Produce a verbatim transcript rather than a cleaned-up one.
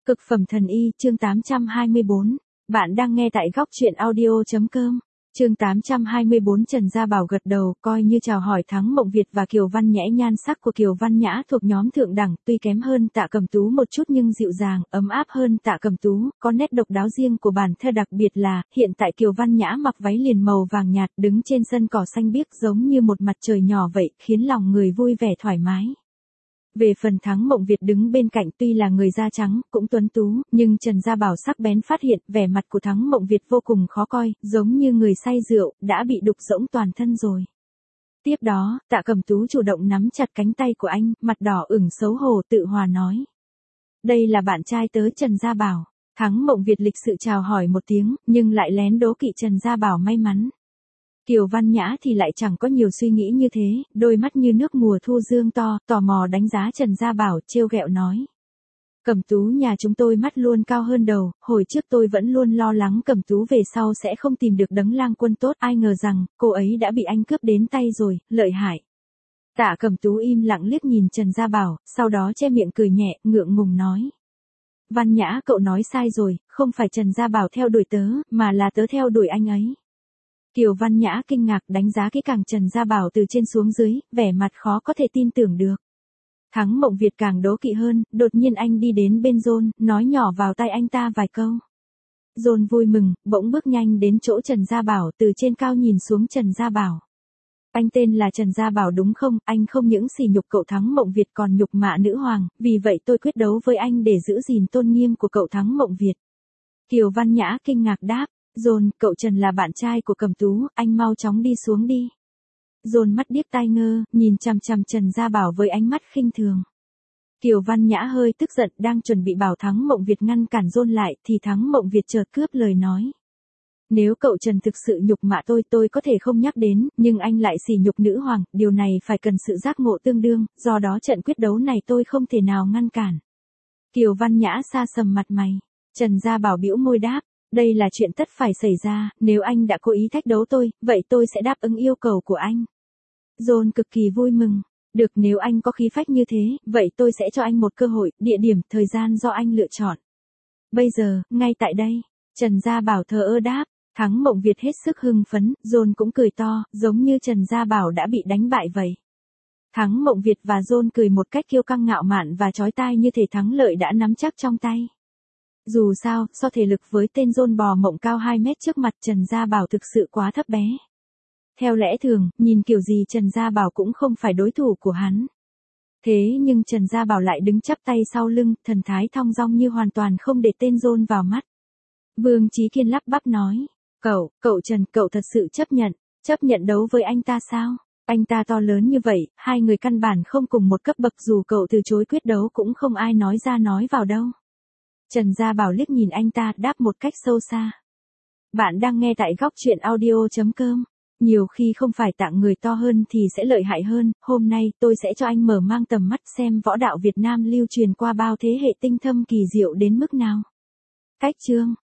Cực phẩm thần y, chương tám trăm hai mươi bốn. Bạn đang nghe tại góc truyện audio.com. Chương tám trăm hai mươi bốn. Trần Gia Bảo gật đầu, coi như chào hỏi Thắng Mộng Việt và Kiều Văn Nhã. Nhan sắc của Kiều Văn Nhã thuộc nhóm thượng đẳng, tuy kém hơn Tạ Cẩm Tú một chút nhưng dịu dàng, ấm áp hơn Tạ Cẩm Tú, có nét độc đáo riêng của bản thân. Đặc biệt là, hiện tại Kiều Văn Nhã mặc váy liền màu vàng nhạt, đứng trên sân cỏ xanh biếc giống như một mặt trời nhỏ vậy, khiến lòng người vui vẻ thoải mái. Về phần Thắng Mộng Việt đứng bên cạnh, tuy là người da trắng, cũng tuấn tú, nhưng Trần Gia Bảo sắc bén phát hiện, vẻ mặt của Thắng Mộng Việt vô cùng khó coi, giống như người say rượu, đã bị đục rỗng toàn thân rồi. Tiếp đó, Tạ Cẩm Tú chủ động nắm chặt cánh tay của anh, mặt đỏ ửng xấu hổ tự hòa nói. Đây là bạn trai tớ Trần Gia Bảo. Thắng Mộng Việt lịch sự chào hỏi một tiếng, nhưng lại lén đố kỵ Trần Gia Bảo may mắn. Kiều Văn Nhã thì lại chẳng có nhiều suy nghĩ như thế, đôi mắt như nước mùa thu dương to, tò mò đánh giá Trần Gia Bảo, trêu ghẹo nói. Cẩm Tú nhà chúng tôi mắt luôn cao hơn đầu, hồi trước tôi vẫn luôn lo lắng Cẩm Tú về sau sẽ không tìm được đấng lang quân tốt, ai ngờ rằng, cô ấy đã bị anh cướp đến tay rồi, lợi hại. Tạ Cẩm Tú im lặng liếc nhìn Trần Gia Bảo, sau đó che miệng cười nhẹ, ngượng ngùng nói. Văn Nhã cậu nói sai rồi, không phải Trần Gia Bảo theo đuổi tớ, mà là tớ theo đuổi anh ấy. Kiều Văn Nhã kinh ngạc đánh giá kỹ càng Trần Gia Bảo từ trên xuống dưới, vẻ mặt khó có thể tin tưởng được. Thắng Mộng Việt càng đố kỵ hơn, đột nhiên anh đi đến bên John, nói nhỏ vào tai anh ta vài câu. John vui mừng, bỗng bước nhanh đến chỗ Trần Gia Bảo, từ trên cao nhìn xuống Trần Gia Bảo. Anh tên là Trần Gia Bảo đúng không? Anh không những sỉ nhục cậu Thắng Mộng Việt còn nhục mạ nữ hoàng, vì vậy tôi quyết đấu với anh để giữ gìn tôn nghiêm của cậu Thắng Mộng Việt. Kiều Văn Nhã kinh ngạc đáp. John, cậu Trần là bạn trai của Cẩm Tú, anh mau chóng đi xuống đi. John mắt điếc tai ngơ, nhìn chằm chằm Trần Gia Bảo với ánh mắt khinh thường. Kiều Văn Nhã hơi tức giận, đang chuẩn bị bảo Thắng Mộng Việt ngăn cản John lại, thì Thắng Mộng Việt chợt cướp lời nói. Nếu cậu Trần thực sự nhục mạ tôi, tôi có thể không nhắc đến, nhưng anh lại sỉ nhục nữ hoàng, điều này phải cần sự giác ngộ tương đương, do đó trận quyết đấu này tôi không thể nào ngăn cản. Kiều Văn Nhã sa sầm mặt mày. Trần Gia Bảo bĩu môi đáp. Đây là chuyện tất phải xảy ra, nếu anh đã cố ý thách đấu tôi, vậy tôi sẽ đáp ứng yêu cầu của anh. John cực kỳ vui mừng. Được, nếu anh có khí phách như thế, vậy tôi sẽ cho anh một cơ hội, địa điểm, thời gian do anh lựa chọn. Bây giờ, ngay tại đây, Trần Gia Bảo thờ ơ đáp. Thắng Mộng Việt hết sức hưng phấn, John cũng cười to, giống như Trần Gia Bảo đã bị đánh bại vậy. Thắng Mộng Việt và John cười một cách kiêu căng ngạo mạn và chói tai như thể thắng lợi đã nắm chắc trong tay. Dù sao, so thể lực với tên John bò mộng cao hai mét trước mặt Trần Gia Bảo thực sự quá thấp bé. Theo lẽ thường, nhìn kiểu gì Trần Gia Bảo cũng không phải đối thủ của hắn. Thế nhưng Trần Gia Bảo lại đứng chắp tay sau lưng, thần thái thong dong như hoàn toàn không để tên John vào mắt. Vương Chí Kiên lắp bắp nói, cậu, cậu Trần, cậu thật sự chấp nhận, chấp nhận đấu với anh ta sao? Anh ta to lớn như vậy, hai người căn bản không cùng một cấp bậc, dù cậu từ chối quyết đấu cũng không ai nói ra nói vào đâu. Trần Gia Bảo liếc nhìn anh ta, đáp một cách sâu xa. Bạn đang nghe tại góc truyện audio.com. Nhiều khi không phải tặng người to hơn thì sẽ lợi hại hơn, hôm nay tôi sẽ cho anh mở mang tầm mắt xem võ đạo Việt Nam lưu truyền qua bao thế hệ tinh thâm kỳ diệu đến mức nào. Cách chương.